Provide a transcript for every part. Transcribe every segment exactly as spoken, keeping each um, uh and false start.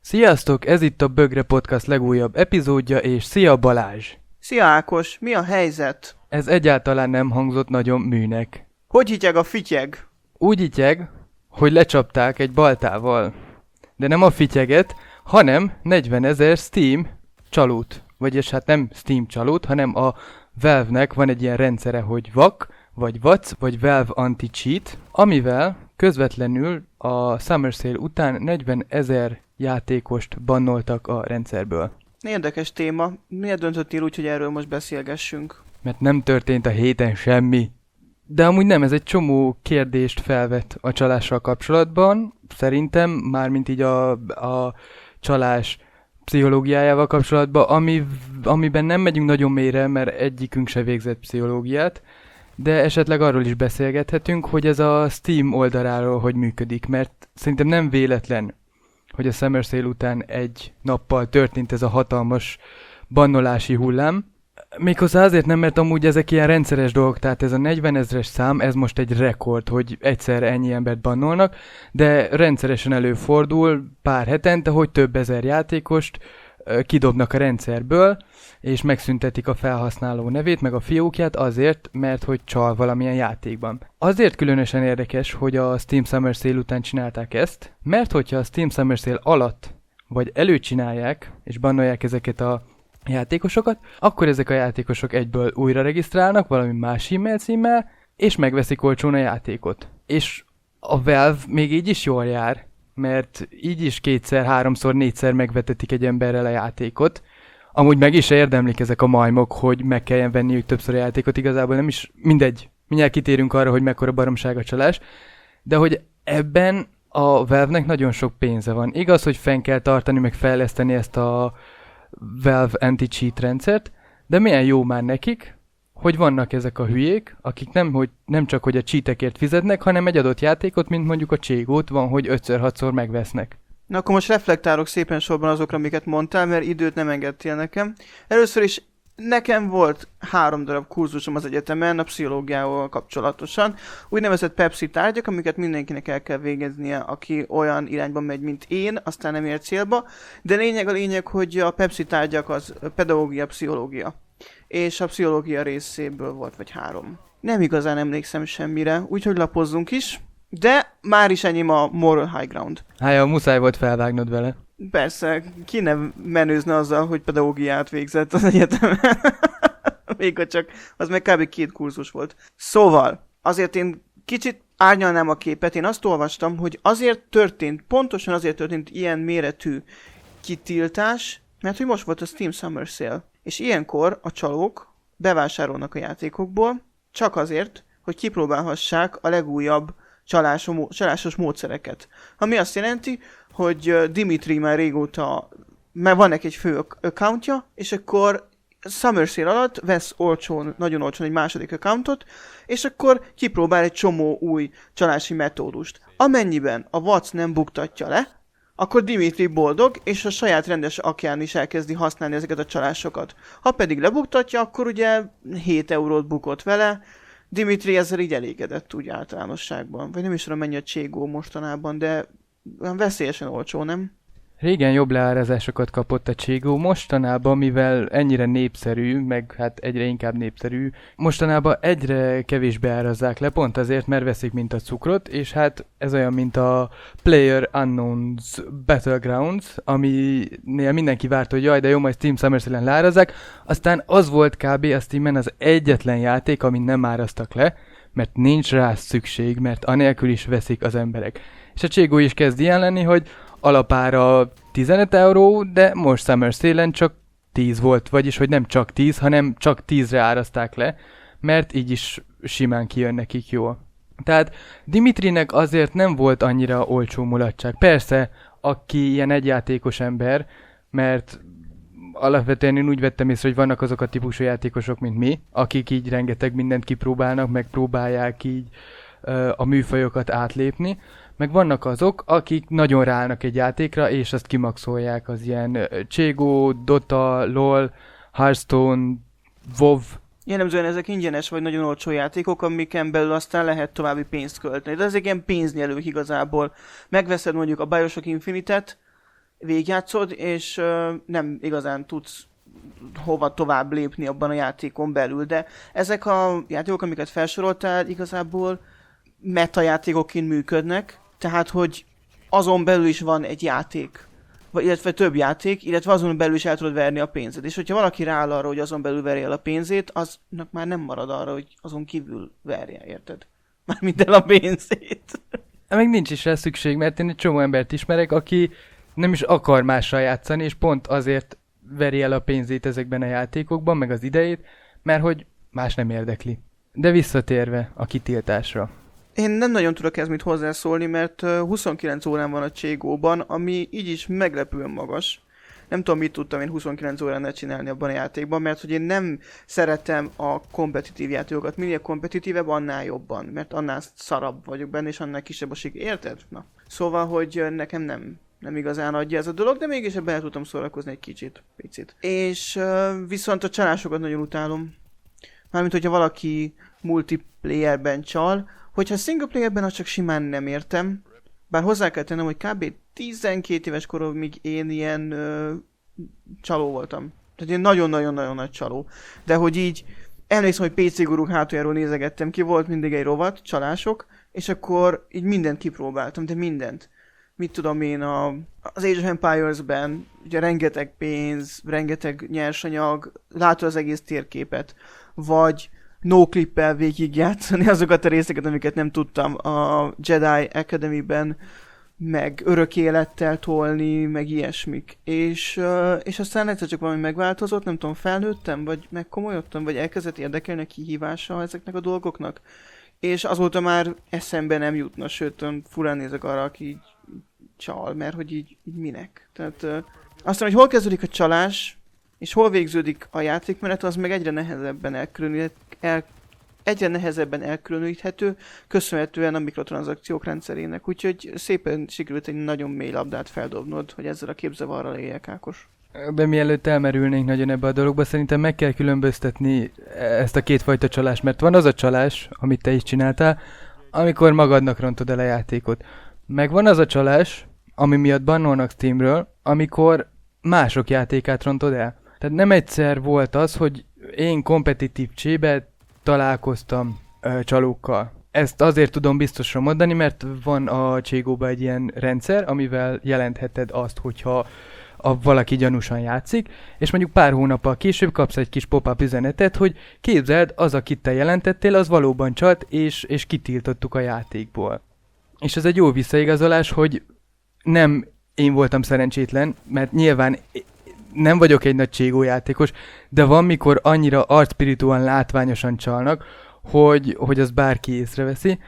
Sziasztok, ez itt a Bögre Podcast legújabb epizódja, és szia Balázs! Szia Ákos, mi a helyzet? Ez egyáltalán nem hangzott nagyon műnek. Hogy hityeg a fityeg? Úgy ityeg, hogy lecsapták egy baltával. De nem a fityeget, hanem negyvenezer Steam csalót. Vagyis hát nem Steam csalót, hanem a Valve-nek van egy ilyen rendszere, hogy vak, vagy vac, vagy Valve Anti-Cheat, amivel közvetlenül a Summer Sale után negyvenezer játékost bannoltak a rendszerből. Érdekes téma. Miért döntöttél úgy, hogy erről most beszélgessünk? Mert nem történt a héten semmi. De amúgy nem, ez egy csomó kérdést felvet a csalással kapcsolatban. Szerintem, mármint így a, a csalás pszichológiájával kapcsolatban, ami, amiben nem megyünk nagyon mélyre, mert egyikünk se végzett pszichológiát, de esetleg arról is beszélgethetünk, hogy ez a Steam oldaláról hogy működik, mert szerintem nem véletlen, hogy a Summer Sale után egy nappal történt ez a hatalmas bannolási hullám. Méghozzá azért nem, mert amúgy ezek ilyen rendszeres dolgok, tehát ez a negyvenezres szám, ez most egy rekord, hogy egyszerre ennyi embert bannolnak, de rendszeresen előfordul pár hetente, hogy több ezer játékost ö, kidobnak a rendszerből, és megszüntetik a felhasználó nevét, meg a fiókját azért, mert hogy csal valamilyen játékban. Azért különösen érdekes, hogy a Steam Summer Sale után csinálták ezt, mert hogyha a Steam Summer Sale alatt vagy előcsinálják, és bannolják ezeket a játékosokat, akkor ezek a játékosok egyből újra regisztrálnak valami más e-mail címmel, és megveszik olcsón a játékot. És a Valve még így is jól jár, mert így is kétszer, háromszor, négyszer megvetetik egy emberrel a játékot. Amúgy meg is érdemlik ezek a majmok, hogy meg kelljen venniük többször a játékot, igazából nem is mindegy. Mindjárt kitérünk arra, hogy mekkora baromság a csalás, de hogy ebben a Valve-nek nagyon sok pénze van. Igaz, hogy fenn kell tartani, meg fejleszteni ezt a Valve Anti-Cheat rendszert, de milyen jó már nekik, hogy vannak ezek a hülyék, akik nem, hogy, nem csak hogy a cheatekért fizetnek, hanem egy adott játékot, mint mondjuk a Cségót van, hogy ötször-hatszor megvesznek. Na akkor most reflektálok szépen sorban azokra, amiket mondtál, mert időt nem engedtél nekem. Először is nekem volt három darab kurzusom az egyetemen a pszichológiával kapcsolatosan. Úgynevezett Pepsi tárgyak, amiket mindenkinek el kell végeznie, aki olyan irányba megy, mint én, aztán nem ér célba. De lényeg a lényeg, hogy a Pepsi tárgyak az pedagógia, pszichológia. És a pszichológia részéből volt vagy három. Nem igazán emlékszem semmire, úgyhogy lapozzunk is. De már is enyém a moral high ground. Hája, muszáj volt felvágnod vele. Persze, ki nem menőzne azzal, hogy pedagógiát végzett az egyetemen. Még ha csak, az meg kb. Két kurzus volt. Szóval, azért én kicsit árnyalnám a képet. Én azt olvastam, hogy azért történt, pontosan azért történt ilyen méretű kitiltás, mert hogy most volt a Steam Summer Sale. És ilyenkor a csalók bevásárolnak a játékokból, csak azért, hogy kipróbálhassák a legújabb csalásos módszereket. Ami azt jelenti, hogy Dimitri már régóta, mert van neki egy fő accountja, és akkor Summer Sale alatt vesz olcsón, nagyon olcsón egy második accountot, és akkor kipróbál egy csomó új csalási metódust. Amennyiben a vac nem buktatja le, akkor Dimitri boldog, és a saját rendes akján is elkezdi használni ezeket a csalásokat. Ha pedig lebuktatja, akkor ugye hét eurót bukott vele. Dimitri ezzel így elégedett úgy általánosságban. Vagy nem is tudom mennyi a Cségó mostanában, de veszélyesen olcsó, nem? Régen jobb leárazásokat kapott a Cségó, mostanában, mivel ennyire népszerű, meg hát egyre inkább népszerű, mostanában egyre kevésbé árazzák le, pont azért, mert veszik mint a cukrot, és hát ez olyan, mint a PlayerUnknown's Battlegrounds, aminél mindenki várt, hogy jaj, de jó, majd Steam Summer Sale-en leárazzák, aztán az volt kb. A Steamen az egyetlen játék, amit nem áraztak le, mert nincs rá szükség, mert anélkül is veszik az emberek. És a Cségó is kezd ilyen lenni, hogy alapára tizenöt euró, de most Summer Sale-en csak tíz volt, vagyis hogy nem csak tíz, hanem csak tízre árazták le, mert így is simán kijön nekik jól. Tehát Dimitrinek azért nem volt annyira olcsó mulatság. Persze, aki ilyen egyjátékos ember, mert alapvetően én úgy vettem észre, hogy vannak azok a típusú játékosok, mint mi, akik így rengeteg mindent kipróbálnak, meg próbálják így uh, a műfajokat átlépni, meg vannak azok, akik nagyon ráállnak egy játékra, és azt kimaxolják az ilyen uh, Cségó, Dota, LOL, Hearthstone, WoW. Jellemzően ezek ingyenes vagy nagyon olcsó játékok, amiken belül aztán lehet további pénzt költeni. De ezek ilyen pénznyelők igazából. Megveszed mondjuk a BioShock Infinite-et, végigjátszod, és uh, nem igazán tudsz hova tovább lépni abban a játékon belül, de ezek a játékok, amiket felsoroltál, igazából meta játékokként működnek, tehát, hogy azon belül is van egy játék, illetve több játék, illetve azon belül is el tudod verni a pénzed. És hogyha valaki rááll arra, hogy azon belül verje el a pénzét, aznak már nem marad arra, hogy azon kívül verje, érted? Mármint el a pénzét. Meg nincs is rá szükség, mert én egy csomó embert ismerek, aki nem is akar mással játszani, és pont azért veri el a pénzét ezekben a játékokban, meg az idejét, mert hogy más nem érdekli. De visszatérve a kitiltásra. Én nem nagyon tudok ez mit hozzászólni, mert huszonkilenc órán van a Cségóban, ami így is meglepően magas. Nem tudom, mit tudtam én huszonkilenc órán csinálni abban a játékban, mert hogy én nem szeretem a kompetitív játékokat. Minél kompetitívebb, annál jobban, mert annál szarabb vagyok benne, és annál kisebb a sik. Érted? Na. Szóval, hogy nekem nem, nem igazán adja ez a dolog, de mégis ebben el tudtam szórakozni egy kicsit, picit. És uh, viszont a csalásokat nagyon utálom. Mármint, hogyha valaki multiplayerben csal, hogyha single playerben, az csak simán nem értem. Bár hozzá kell tennem, hogy kb. tizenkét éves koromig én ilyen ö, csaló voltam. Tehát én nagyon-nagyon-nagyon nagy csaló. De hogy így, emlékszem, hogy pé cé Guruk hátuljáról nézegettem ki, volt mindig egy rovat, csalások, és akkor így mindent kipróbáltam, de mindent. Mit tudom én, a, az Age of Empires-ben ugye rengeteg pénz, rengeteg nyersanyag, látod az egész térképet, vagy no-clippel végigjátszani azokat a részeket, amiket nem tudtam a Jedi Academy-ben, meg örök élettel tolni, meg ilyesmik. És, és aztán egyszer csak valami megváltozott, nem tudom, felnőttem, vagy megkomolyodtam, vagy elkezdett érdekelni a kihívása ezeknek a dolgoknak. És azóta már eszembe nem jutna, sőt, furán nézek arra, aki így csal, mert hogy így, így minek. Tehát aztán, hogy hol kezdődik a csalás, és hol végződik a játékmenet, az meg egyre nehezebben elkülönít, el, egyre nehezebben elkülöníthető, köszönhetően a mikrotranszakciók rendszerének. Úgyhogy szépen sikerült egy nagyon mély labdát feldobnod, hogy ezzel a képzavarral éljek, Ákos. De mielőtt elmerülnénk nagyon ebbe a dologba, szerintem meg kell különböztetni ezt a kétfajta csalást, mert van az a csalás, amit te is csináltál, amikor magadnak rontod el a játékot. Meg van az a csalás, ami miatt bannolnak Steamről, amikor mások játékát rontod el. Tehát nem egyszer volt az, hogy én kompetitív csébe találkoztam ö, csalókkal. Ezt azért tudom biztosra mondani, mert van a Cségóban egy ilyen rendszer, amivel jelentheted azt, hogyha a valaki gyanúsan játszik, és mondjuk pár hónappal később kapsz egy kis pop-up üzenetet, hogy képzeld, az, akit te jelentettél, az valóban csalt, és, és kitiltottuk a játékból. És ez egy jó visszaigazolás, hogy nem én voltam szerencsétlen, mert nyilván nem vagyok egy nagy Cségó játékos, de van, mikor annyira arcspirituálisan látványosan csalnak, hogy, hogy az bárki észreveszi,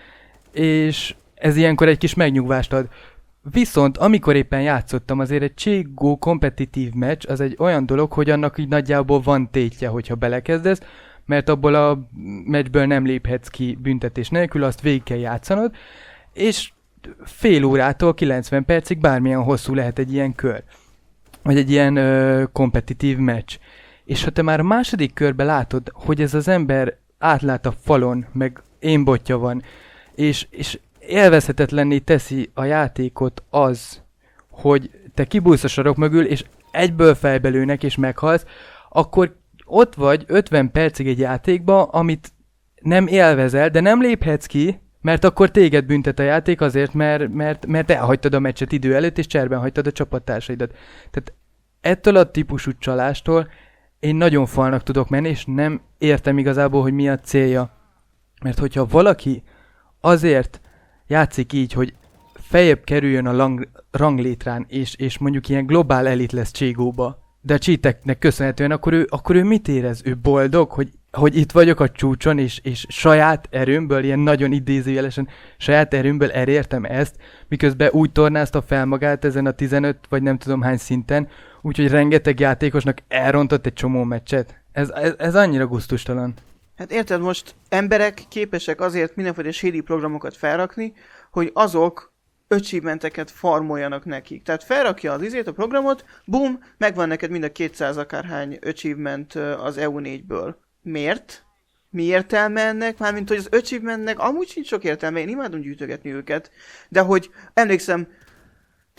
és ez ilyenkor egy kis megnyugvást ad. Viszont amikor éppen játszottam, azért egy Cségó kompetitív meccs, az egy olyan dolog, hogy annak így nagyjából van tétje, hogyha belekezdesz, mert abból a meccsből nem léphetsz ki büntetés nélkül, azt végig kell játszanod, és fél órától kilencven percig bármilyen hosszú lehet egy ilyen kör. Vagy egy ilyen ö, kompetitív meccs. És ha te már a második körben látod, hogy ez az ember átlát a falon, meg énbotja van, és, és élvezhetetlenné teszi a játékot az, hogy te kibújsz a sarok mögül, és egyből fejbelőnek, és meghalsz, akkor ott vagy ötven percig egy játékba, amit nem élvezel, de nem léphetsz ki, mert akkor téged büntet a játék azért, mert, mert, mert elhagytad a meccset idő előtt, és cserben hagytad a csapattársaidat. Tehát ettől a típusú csalástól én nagyon falnak tudok menni, és nem értem igazából, hogy mi a célja. Mert hogyha valaki azért játszik így, hogy feljebb kerüljön a lang- ranglétrán, és, és mondjuk ilyen globál elit lesz Cségóba, de a cheateknek köszönhetően, akkor ő, akkor ő mit érez? Ő boldog, hogy, hogy itt vagyok a csúcson, és, és saját erőmből, ilyen nagyon idézőjelesen, saját erőmből elértem ezt, miközben úgy tornázta fel magát ezen a tizenöt vagy nem tudom hány szinten, úgyhogy rengeteg játékosnak elrontott egy csomó meccset. Ez, ez, ez annyira gusztustalan. Hát érted, most emberek képesek azért mindenféle shady programokat felrakni, hogy azok achievementeket farmoljanak nekik. Tehát felrakja az izét, a programot, bum, megvan neked mind a kétszáz akárhány achievement az E U négyből. Miért? Mi értelme ennek? Mármint, hogy az achievementnek amúgy sincs sok értelme, én imádom gyűjtögetni őket, de hogy emlékszem,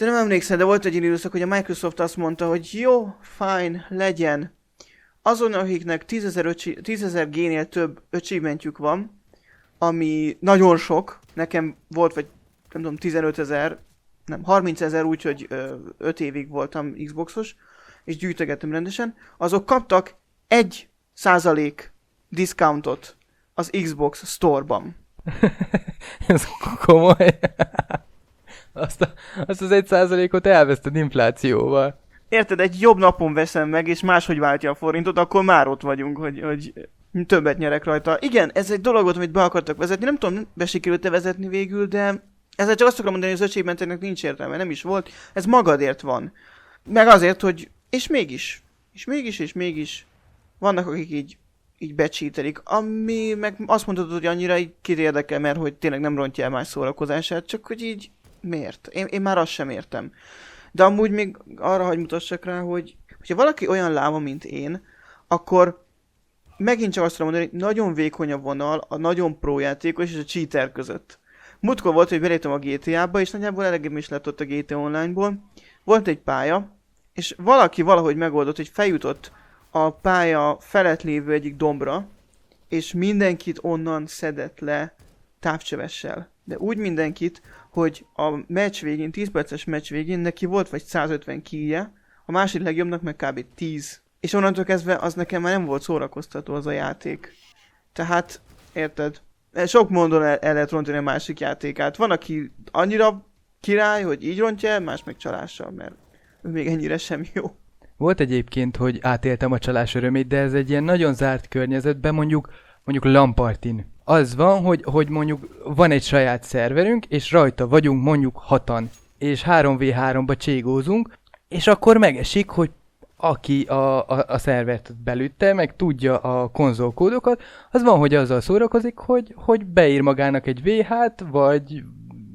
Te nem emlékszel, de volt egy időszak, hogy a Microsoft azt mondta, hogy jó, fine, legyen. Azon, akiknek tízezer génél több achievementjük van, ami nagyon sok, nekem volt, vagy nem tudom, tizenötezer, nem, harmincezer, úgyhogy öt évig voltam Xboxos, és gyűjtögettem rendesen, azok kaptak egy százalék discountot az Xbox Store-ban. Ez komoly. Azt, a, azt az egy százalékot elveszted inflációval. Érted, egy jobb napon veszem meg, és máshogy váltja a forintot, akkor már ott vagyunk, hogy, hogy többet nyerek rajta. Igen, ez egy dolog, amit be akartak vezetni, nem tudom, be sikerült-e vezetni végül, de ezzel csak azt akarom mondani, hogy az achievementeknek nincs értelme, nem is volt. Ez magadért van. Meg azért, hogy... És mégis. És mégis, és mégis. Vannak, akik így, így becsítelik. Ami meg azt mondod, hogy annyira így kit érdekel, mert hogy tényleg nem rontja el más szórakozását, csak hogy így miért? Én, én már azt sem értem. De amúgy még arra hagy mutassak rá, hogy ha valaki olyan láma, mint én, akkor megint csak azt tudom mondani, hogy nagyon vékony a vonal a nagyon pro játékos és a cheater között. Múltkor volt, hogy beléptem a gé té á-ba, és nagyjából elegem is lett ott a gé té Online-ból. Volt egy pálya, és valaki valahogy megoldott, hogy feljutott a pálya felett lévő egyik dombra, és mindenkit onnan szedett le távcsövessel. De úgy mindenkit, hogy a meccs végén, tíz perces meccs végén neki volt vagy százötven killje, a másik legjobbnak meg kb. tíz. És onnantól kezdve az nekem már nem volt szórakoztató az a játék. Tehát, érted? Sok módon el, el lehet rontani a másik játékát. Van, aki annyira király, hogy így rontja el, más meg csalással, mert ő még ennyire sem jó. Volt egyébként, hogy átéltem a csalás örömét, de ez egy ilyen nagyon zárt környezetben, mondjuk, mondjuk LAN-partin. Az van, hogy, hogy mondjuk van egy saját szerverünk, és rajta vagyunk mondjuk hatan, és három vé háromba cségózunk, és akkor megesik, hogy aki a, a, a szervert belütte, meg tudja a konzolkódokat, az van, hogy azzal szórakozik, hogy, hogy beír magának egy vé hát, vagy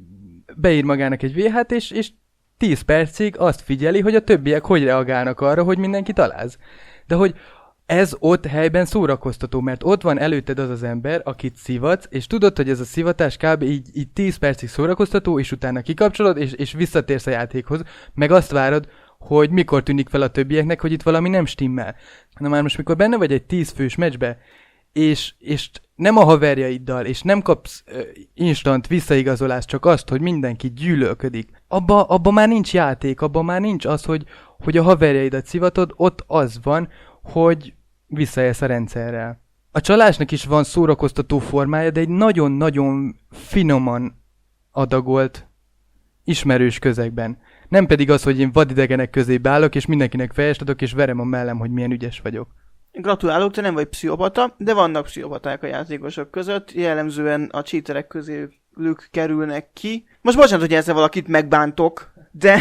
beír magának egy vé hát, és, és tíz percig azt figyeli, hogy a többiek hogy reagálnak arra, hogy mindenki taláz. De hogy ez ott helyben szórakoztató, mert ott van előtted az az ember, akit szivatsz, és tudod, hogy ez a szivatás kb. így, így tíz percig szórakoztató, és utána kikapcsolod, és, és visszatérsz a játékhoz, meg azt várod, hogy mikor tűnik fel a többieknek, hogy itt valami nem stimmel. Na már most, mikor benne vagy egy tíz fős meccsbe, és, és nem a haverjaiddal, és nem kapsz uh, instant visszaigazolást, csak azt, hogy mindenki gyűlölködik, abba, abba már nincs játék, abba már nincs az, hogy, hogy a haverjaidat szivatod, ott az van, hogy visszaélsz a rendszerrel. A csalásnak is van szórakoztató formája, de egy nagyon-nagyon finoman adagolt ismerős közegben. Nem pedig az, hogy én vadidegenek közé beállok, és mindenkinek fejest adok, és verem a mellem, hogy milyen ügyes vagyok. Gratulálok, te nem vagy pszichopata, de vannak pszichopaták a játékosok között, jellemzően a cheaterek közülük kerülnek ki. Most bocsánat, hogy ezzel valakit megbántok, de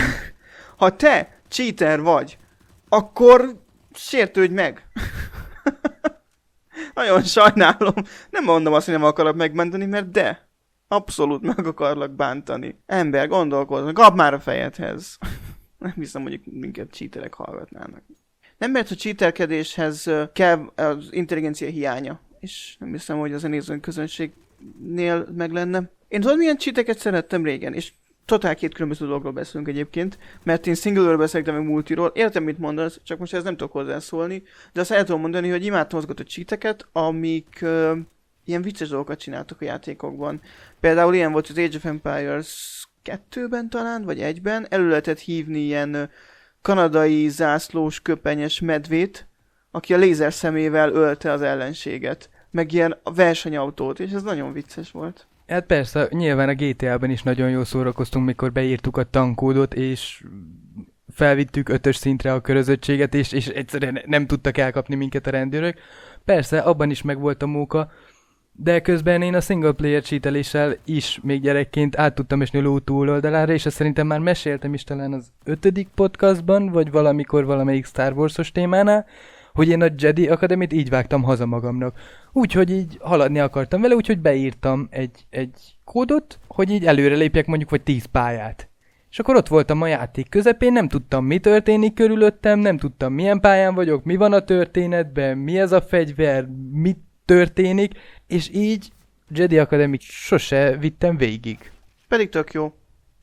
ha te cheater vagy, akkor sértődj meg. Nagyon sajnálom. Nem mondom azt, hogy nem akarok megbántani, mert de. Abszolút meg akarlak bántani. Ember, gondolkozz, kap már a fejedhez. Nem hiszem, hogy minket cheaterek hallgatnának. Nem mert a cheaterkedéshez kell az intelligencia hiánya. És nem hiszem, hogy az a nézőn közönségnél meg lenne. Én tudod, milyen cheateket szerettem régen, és totál két különböző dologról beszélünk egyébként, mert én single-ről beszéltem meg multiról, értem, mit mondasz, csak most ez nem tudok hozzászólni, de azt el tudom mondani, hogy imádtam azokat a cheateket, amik uh, ilyen vicces dolgokat csináltak a játékokban. Például ilyen volt az Age of Empires kettőben talán, vagy egyben, elő lehetett hívni ilyen uh, kanadai zászlós köpenyes medvét, aki a lézer szemével ölte az ellenséget, meg ilyen versenyautót, és ez nagyon vicces volt. Hát persze, nyilván a gé té á-ben is nagyon jól szórakoztunk, mikor beírtuk a tankódot, és felvittük ötös szintre a körözöttséget, és, és egyszerűen nem tudtak elkapni minket a rendőrök. Persze, abban is megvolt a móka, de közben én a single player cheateléssel is még gyerekként át tudtam esni a ló túloldalára, és ezt szerintem már meséltem is talán az ötödik podcastban, vagy valamikor valamelyik Star Wars-os témánál, hogy én a Jedi Academy-t így vágtam haza magamnak. Úgyhogy így haladni akartam vele, úgyhogy beírtam egy, egy kódot, hogy így előre lépjek mondjuk vagy tíz pályát. És akkor ott voltam a játék közepén, nem tudtam, mi történik körülöttem, nem tudtam, milyen pályán vagyok, mi van a történetben, mi ez a fegyver, mi történik, és így Jedi Academy sose vittem végig. Pedig tök jó.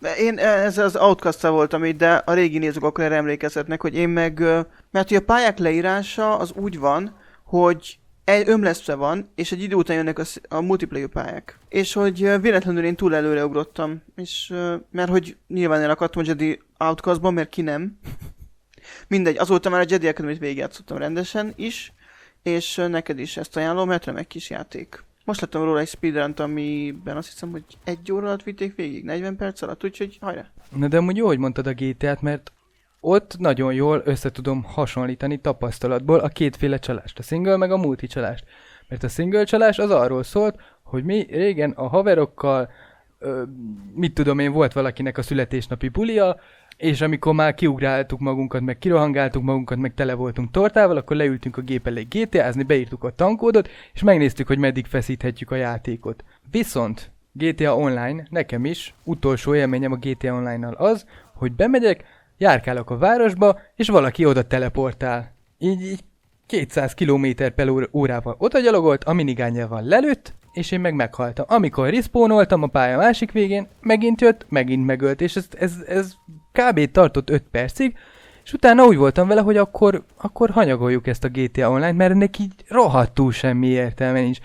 Én ez az Outcast-tal voltam így, de a régi nézők akkor erre emlékezhetnek, hogy én meg... Mert hogy a pályák leírása az úgy van, hogy egy ömlesztve van, és egy idő után jönnek a, a multiplayer pályák. És hogy véletlenül én túl előre ugrottam, és mert hogy nyilván én akartam a Jedi Outcast-ban, mert ki nem. Mindegy, azóta már a Jedi Academy-t végigjátszottam rendesen is, és neked is ezt ajánlom, mert remek kis játék. Most láttam róla egy speedrunt, amiben azt hiszem, hogy egy óra alatt vitték végig, negyven perc alatt, úgyhogy hajrá. Na de amúgy jó, hogy mondtad a gé té á-t, mert ott nagyon jól össze tudom hasonlítani tapasztalatból a kétféle csalást, a single meg a multi csalást. Mert a single csalás az arról szólt, hogy mi régen a haverokkal, ö, mit tudom én, volt valakinek a születésnapi bulia, és amikor már kiugráltuk magunkat, meg kirohangáltuk magunkat, meg tele voltunk tortával, akkor leültünk a gép elé gé té á-zni, beírtuk a tankódot, és megnéztük, hogy meddig feszíthetjük a játékot. Viszont gé té á Online, nekem is, utolsó élményem a gé té á Online-nal az, hogy bemegyek, járkálok a városba, és valaki oda teleportál. Így, így kétszáz kilométer per órával oda gyalogolt, a minigánjával lelőtt, és én meg meghaltam. Amikor respawnoltam a pálya másik végén, megint jött, megint megölt, és ez, ez, ez kb. Tartott öt percig, és utána úgy voltam vele, hogy akkor, akkor hanyagoljuk ezt a gé té á Online-t, mert ennek így rohadtul semmi értelme nincs.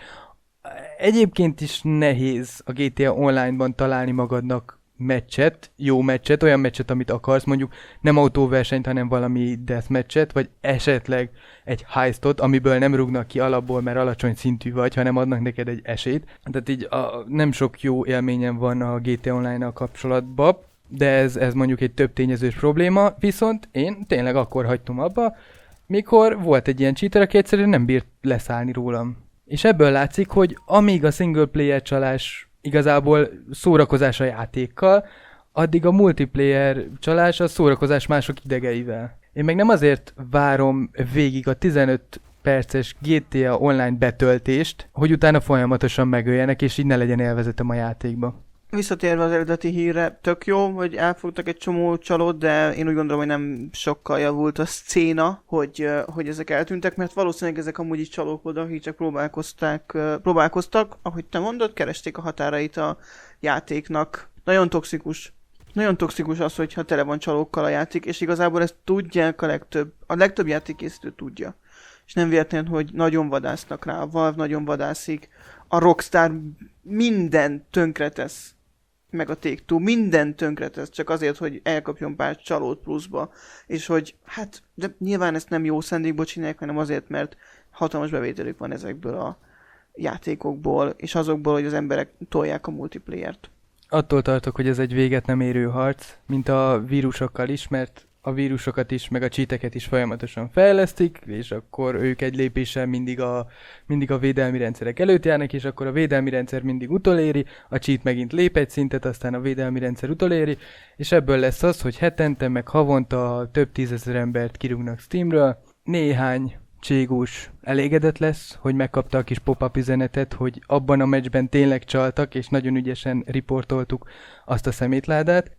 Egyébként is nehéz a gé té á Online-ban találni magadnak meccset, jó meccset, olyan meccset, amit akarsz, mondjuk nem autóversenyt, hanem valami deathmatchet, vagy esetleg egy heistot, amiből nem rúgnak ki alapból, mert alacsony szintű vagy, hanem adnak neked egy esélyt. Tehát így a, nem sok jó élményem van a gé té á Online-nal kapcsolatban, de ez, ez mondjuk egy több tényezős probléma, viszont én tényleg akkor hagytam abba, mikor volt egy ilyen cheater, aki egyszerűen nem bírt leszállni rólam. És ebből látszik, hogy amíg a single player csalás igazából szórakozás a játékkal, addig a multiplayer csalás a szórakozás mások idegeivel. Én meg nem azért várom végig a tizenöt perces gé té á Online betöltést, hogy utána folyamatosan megöljenek, és így ne legyen élvezetem a játékba. Visszatérve az eredeti hírre, tök jó, hogy elfogtak egy csomó csalót, de én úgy gondolom, hogy nem sokkal javult a szcéna, hogy, hogy ezek eltűntek, mert valószínűleg ezek amúgy is csalók voltak, akik csak próbálkozták, próbálkoztak, ahogy te mondod, keresték a határait a játéknak. Nagyon toxikus. Nagyon toxikus az, hogyha tele van csalókkal a játék, és igazából ezt tudják a legtöbb, a legtöbb játékkészítő tudja. És nem véletlen, hogy nagyon vadásznak rá, a Valve nagyon vadászik, a Rockstar minden tönkretesz, meg a Take-Two minden tönkretesz, csak azért, hogy elkapjon pár csalót pluszba, és hogy, hát, de nyilván ezt nem jó szándékból csinálják, hanem azért, mert hatalmas bevételük van ezekből a játékokból, és azokból, hogy az emberek tolják a multiplayert. Attól tartok, hogy ez egy véget nem érő harc, mint a vírusokkal is, mert a vírusokat is, meg a cheateket is folyamatosan fejlesztik, és akkor ők egy lépéssel mindig a, mindig a védelmi rendszerek előtt járnak, és akkor a védelmi rendszer mindig utoléri, a cheat megint lép egy szintet, aztán a védelmi rendszer utoléri, és ebből lesz az, hogy hetente, meg havonta több tízezer embert kirúgnak Steamről, néhány cségús elégedett lesz, hogy megkapta a kis pop-up üzenetet, hogy abban a meccsben tényleg csaltak, és nagyon ügyesen riportoltuk azt a szemétládát.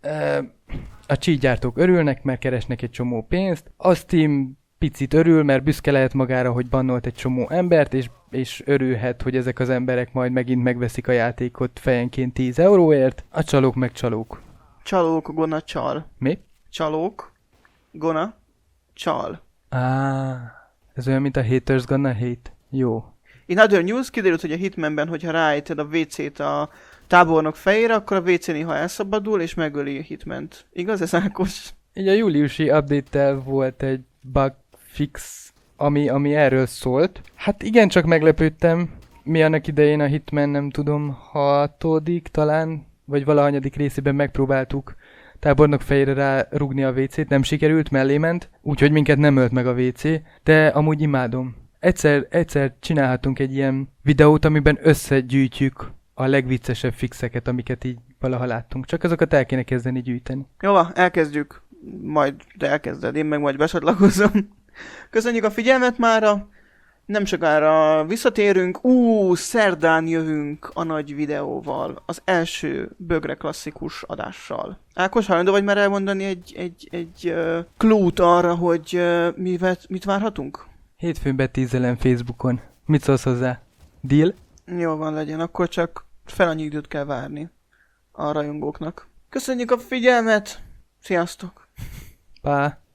A cheat-gyártók örülnek, mert keresnek egy csomó pénzt. A Steam picit örül, mert büszke lehet magára, hogy bannolt egy csomó embert, és, és örülhet, hogy ezek az emberek majd megint megveszik a játékot fejenként tíz euróért. A csalók meg csalók. Csalók, gona, csal. Mi? Csalók, gona, csal. Á... Ez olyan, mint a haters gonna hate. Jó. In other news, kiderült, hogy a Hitmanben, hogyha ráejted a vé cét a tábornok fejére, akkor a vé cé néha elszabadul, és megöli a Hitmant. Igaz ez, Ákos? Így a júliusi update-tel volt egy bug fix, ami, ami erről szólt. Hát igen, csak meglepődtem. Mi annak idején a Hitman, nem tudom, hatodik talán, vagy valahanyadik részében megpróbáltuk tábornok fejére rá rúgni a vé cét, nem sikerült, mellé ment, úgyhogy minket nem ölt meg a vé cé, de amúgy imádom. Egyszer, egyszer csinálhatunk egy ilyen videót, amiben összegyűjtjük a legviccesebb fixeket, amiket így valaha láttunk. Csak azokat el kéne kezdeni gyűjteni. Jó, elkezdjük. Majd, de elkezded, én meg majd besatlakozom. Köszönjük a figyelmet mára. Nem sokára visszatérünk. Ú, szerdán jövünk a nagy videóval. Az első bögre klasszikus adással. Ákos, hajlandó vagy már elmondani egy, egy, egy uh, klút arra, hogy uh, mivet, mit várhatunk? Hétfőn betízelem Facebookon. Mit szólsz hozzá? Deal? Jó van, legyen. Akkor csak fel annyi időt kell várni a rajongóknak. Köszönjük a figyelmet! Sziasztok! Pá!